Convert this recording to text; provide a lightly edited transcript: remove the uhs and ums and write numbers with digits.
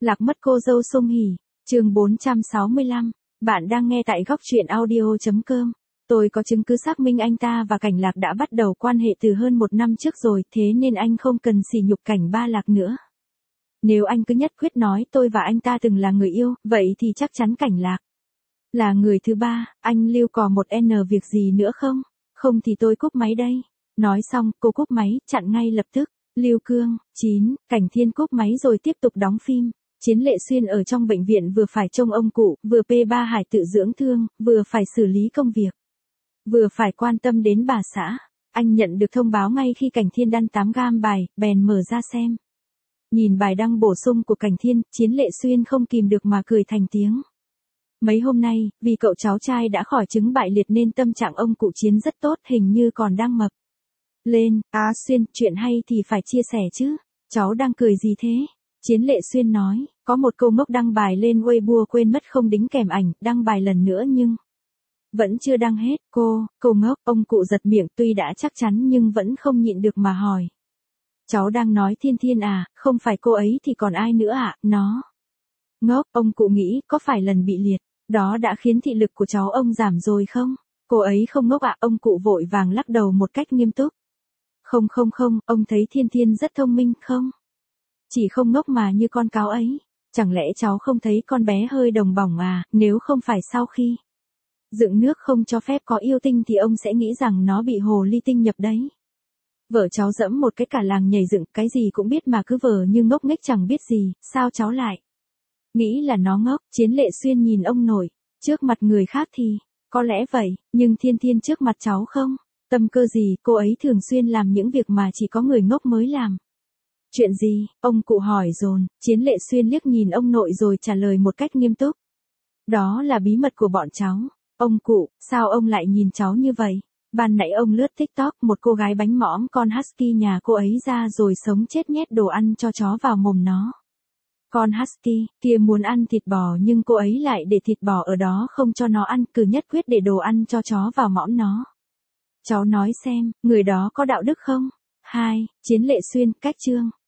Lạc mất cô dâu Song Hỷ, chương 465, bạn đang nghe tại góc truyện audio.com. Tôi có chứng cứ xác minh anh ta và Cảnh Lạc đã bắt đầu quan hệ từ hơn 1 năm trước rồi, thế nên anh không cần sỉ nhục Cảnh Ba Lạc nữa. Nếu anh cứ nhất quyết nói tôi và anh ta từng là người yêu, vậy thì chắc chắn Cảnh Lạc là người thứ ba. Anh Lưu còn một N việc gì nữa không? Không thì tôi cúp máy đây. Nói xong, cô cúp máy, chặn ngay lập tức. Lưu Cương, 9, Cảnh Thiên cúp máy rồi tiếp tục đóng phim. Chiến Lệ Xuyên ở trong bệnh viện vừa phải trông ông cụ, vừa P3 Hải tự dưỡng thương, vừa phải xử lý công việc, vừa phải quan tâm đến bà xã. Anh nhận được thông báo ngay khi Cảnh Thiên đăng 8 gam bài, bèn mở ra xem. Nhìn bài đăng bổ sung của Cảnh Thiên, Chiến Lệ Xuyên không kìm được mà cười thành tiếng. Mấy hôm nay, vì cậu cháu trai đã khỏi chứng bại liệt nên tâm trạng ông cụ Chiến rất tốt, hình như còn đang mập lên. Xuyên, chuyện hay thì phải chia sẻ chứ. Cháu đang cười gì thế? Chiến Lệ Xuyên nói, có một cô ngốc đăng bài lên Weibo quên mất không đính kèm ảnh, đăng bài lần nữa nhưng vẫn chưa đăng hết. Cô ngốc, ông cụ giật miệng tuy đã chắc chắn nhưng vẫn không nhịn được mà hỏi. Cháu đang nói Thiên Thiên à, không phải cô ấy thì còn ai nữa ạ? Nó ngốc, ông cụ nghĩ có phải lần bị liệt đó đã khiến thị lực của cháu ông giảm rồi không? Cô ấy không ngốc ạ, ông cụ vội vàng lắc đầu một cách nghiêm túc. Không, ông thấy Thiên Thiên rất thông minh không? Chỉ không ngốc mà như con cáo ấy. Chẳng lẽ cháu không thấy con bé hơi đồng bỏng à, nếu không phải sau khi dựng nước không cho phép có yêu tinh thì ông sẽ nghĩ rằng nó bị hồ ly tinh nhập đấy. Vợ cháu dẫm một cái cả làng nhảy dựng, cái gì cũng biết mà cứ vờ như ngốc nghếch chẳng biết gì, sao cháu lại nghĩ là nó ngốc? Chiến Lệ Xuyên nhìn ông nội, trước mặt người khác thì có lẽ vậy, nhưng Thiên Thiên trước mặt cháu không? Tâm cơ gì, cô ấy thường xuyên làm những việc mà chỉ có người ngốc mới làm. Chuyện gì? Ông cụ hỏi dồn. Chiến Lệ Xuyên liếc nhìn ông nội rồi trả lời một cách nghiêm túc. Đó là bí mật của bọn cháu. Ông cụ, sao ông lại nhìn cháu như vậy? Ban nãy ông lướt TikTok, một cô gái bánh mõm con husky nhà cô ấy ra rồi sống chết nhét đồ ăn cho chó vào mồm nó. Con husky kia muốn ăn thịt bò nhưng cô ấy lại để thịt bò ở đó không cho nó ăn, cứ nhất quyết để đồ ăn cho chó vào mõm nó. Cháu nói xem, người đó có đạo đức không? 2. Chiến Lệ Xuyên, cách chương.